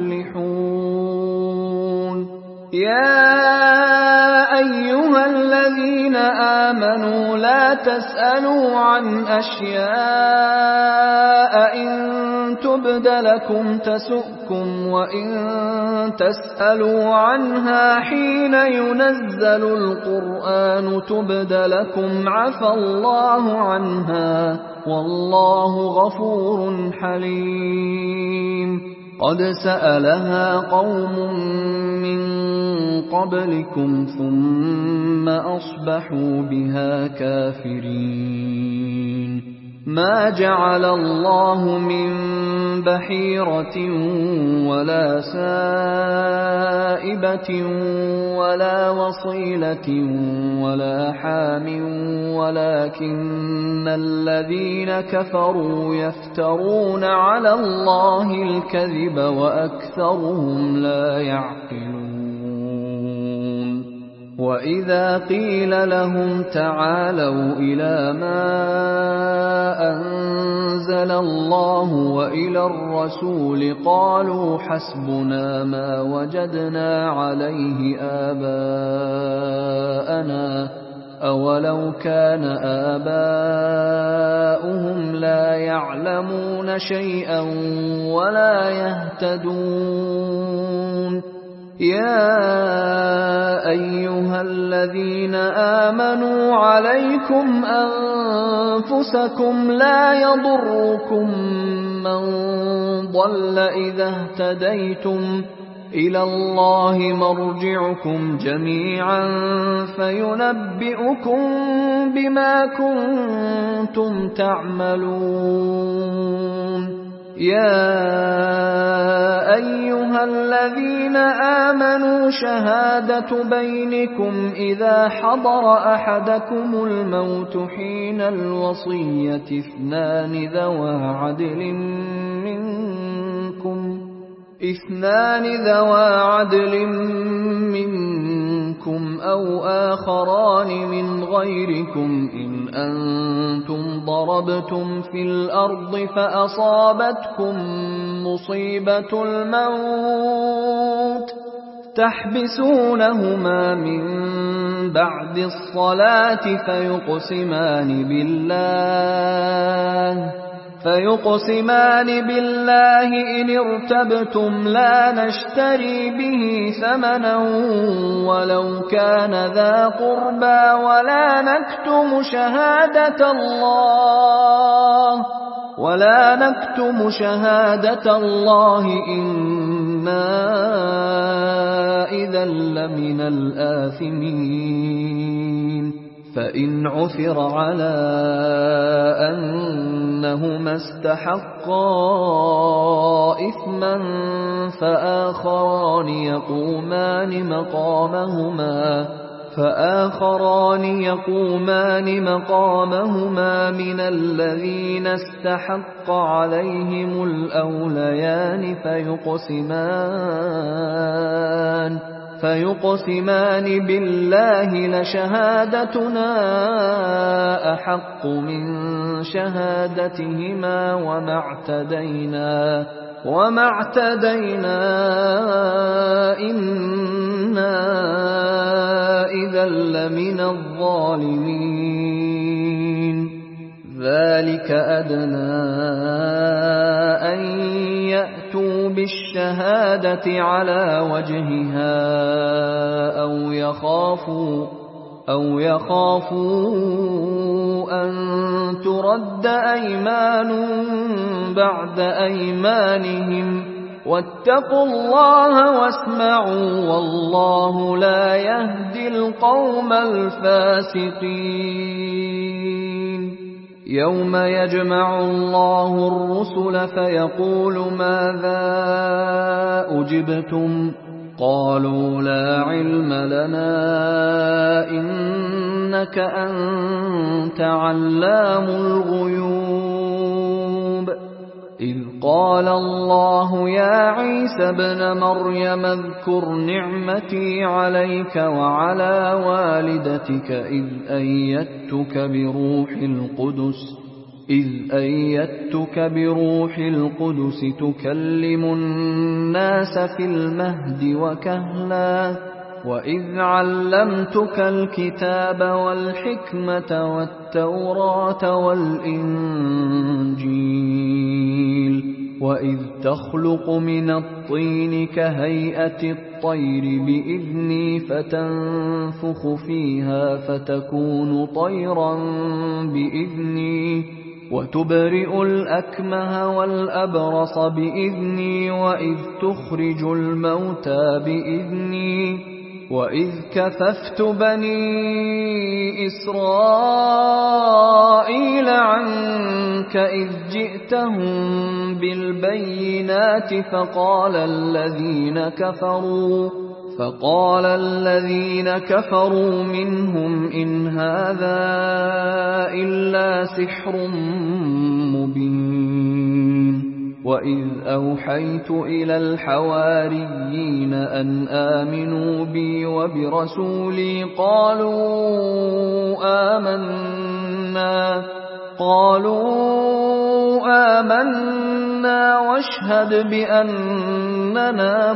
تفلحون. يا أيها الذين آمنوا لا تسألوا عن أشياء إن تبد لكم تسؤكم وإن تسألوا عنها حين ينزل القرآن تبد لكم عفى الله عنها والله غفور حليم. قد سألها قوم من قبلكم ثم أصبحوا بها كافرين. ما جعل الله من بحيرة ولا سائبة ولا وصيلة ولا حام ولكن الذين كفروا يفترون على الله الكذب وأكثرهم لا يعقلون. وإذا قيل لهم تعالوا إلى ما أنزل الله وإلى الرسول قالوا حسبنا ما وجدنا عليه آباءنا أولو كان آباؤهم لا يعلمون شيئا ولا يهتدون. يا أيها الذين آمنوا عليكم أنفسكم لا يضركم من ضل إذا اهتديتم إلى الله مرجعكم جميعا فينبئكم بما كنتم تعملون. يا أيها الذين الذين آمنوا شهادة بينكم إذا حضر أحدكم الموت حين الوصية اثنان ذوى عدل منكم اثنان ذوى عدل منكم أو آخران من غيركم إن أنتم ضربتم في الأرض فأصابتكم مصيبة الموت تحبسونهما من بعد الصلاة فيقسمان بالله فيقسمان بالله إن ارتبتم لا نشتري به ثمنا ولو كان ذا قربى ولا نكتم شهادة الله ولا نكتم شهادة الله إنا إذا لمن الآثمين فإن عثر على أنهما استحقا إثما فآخران يقومان مقامهما فآخران يقومان مقامهما من الذين استحق عليهم الأوليان فيقسمان فيقسمان بالله لشهادتنا أحق من شهادتهما وما اعتدينا وما اعتدينا إنا إذا لمن الظالمين ذلك أدنى أن يأتوا بالشهادة على وجهها أو يخافوا أو يخافوا أن ترد أيمان بعد أيمانهم واتقوا الله واسمعوا والله لا يهدي القوم الفاسقين يوم يجمع الله الرسل فيقول ماذا أجبتم قالوا لا علم لنا إنك أنت علام الغيوب إذ قال الله يا عيسى ابن مريم اذكر نعمتي عليك وعلى والدتك إذ أيدتك بروح القدس إذ أيدتك بروح القدس تكلم الناس في المهد وكهلا وإذ علمتك الكتاب والحكمة والتوراة والإنجيل وإذ تخلق من الطين كهيئة الطير بإذني فتنفخ فيها فتكون طيرا بإذني وتبرئ الأكمه والأبرص بإذني وإذ تخرج الموتى بإذني وإذ كففت بني إسرائيل عنك إذ جئتهم بالبينات فقال الذين كفروا فقال الذين كفروا منهم إن هذا إلا سحر مبين وإذ أوحيت إلى الحواريين أن آمنوا بي وبرسولي قالوا آمنا قالوا آمنا واشهد بأننا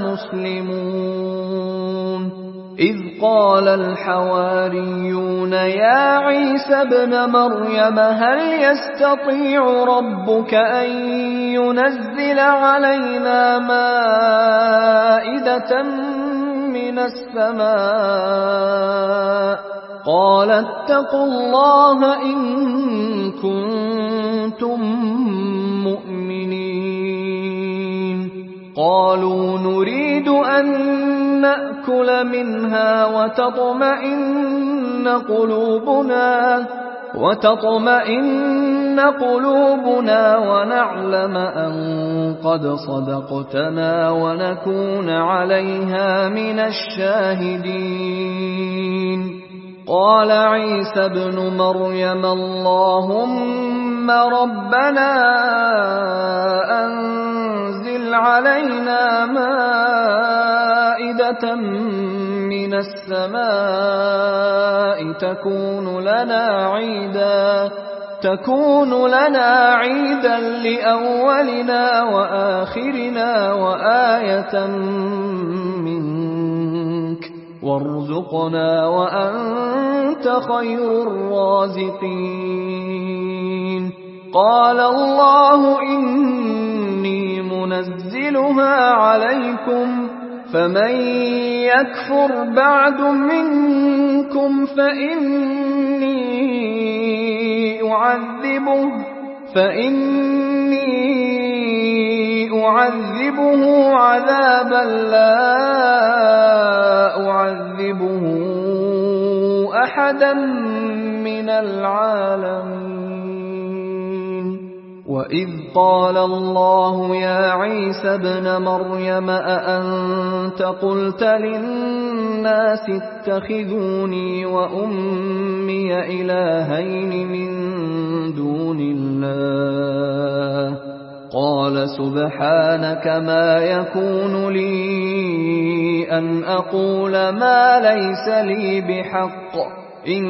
مسلمون إذ قال الحواريون يا عيسى ابن مريم هل يستطيع ربك أن ينزل علينا مائدة من السماء قال اتقوا الله إن كنتم مؤمنين قالوا نريد أن نأكل منها وتطمئن قلوبنا وتطمئن قلوبنا ونعلم أن قد صدقتنا ونكون عليها من الشاهدين. قال عيسى ابن مريم اللهم ربنا أنزل علينا مائدة من السماء تكون لنا عيدا تكون لنا عيدا لأولنا وآخرنا وآية منك وارزقنا وأنت خير الرازقين. قال الله إني منزلها عليكم فمن يكفر بعد منكم فإني أعذبه فإني أعذبه عذابا لا أعذبه أحدا من العالمين. وإذ قال الله يا عيسى ابن مريم أأنت قلت للناس اتخذوني وأمي إلهين من دون الله قال سبحانك ما يكون لي أن أقول ما ليس لي بحق إن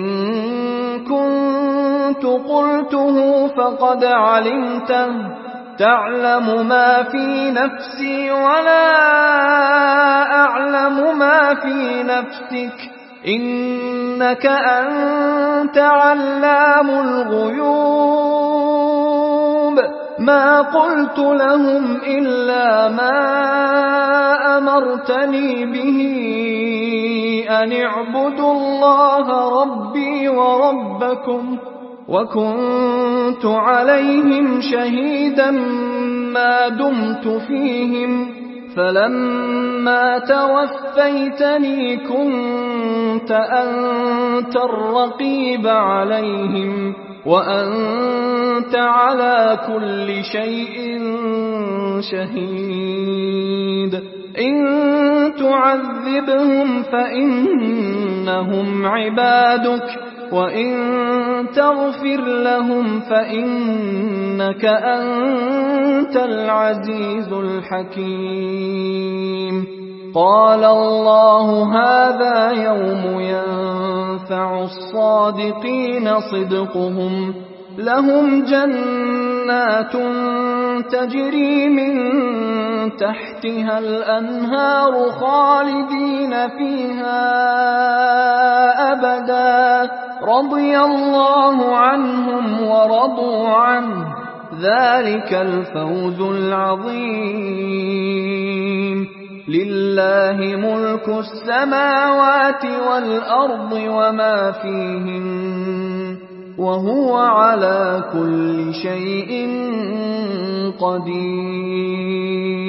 كنت قلته فقد علمته تعلم ما في نفسي ولا أعلم ما في نفسك إنك أنت علام الغيوب. ما قلت لهم إلا ما أمرتني به أن اعبدوا الله ربي وربكم وكنت عليهم شهيدا ما دمت فيهم فلما توفيتني كنت أنت الرقيب عليهم وأنت على كل شيء شهيد. إن تعذبهم فإنهم عبادك وإن تغفر لهم فإنك أنت العزيز الحكيم. قال الله هذا يوم ينفع الصادقين صدقهم لهم جنات تجري من تحتها الأنهار خالدين فيها أبدا رضي الله عنهم ورضوا عنه ذلك الفوز العظيم. لله ملك السماوات والأرض وما فيهن وهو على كل شيء قدير.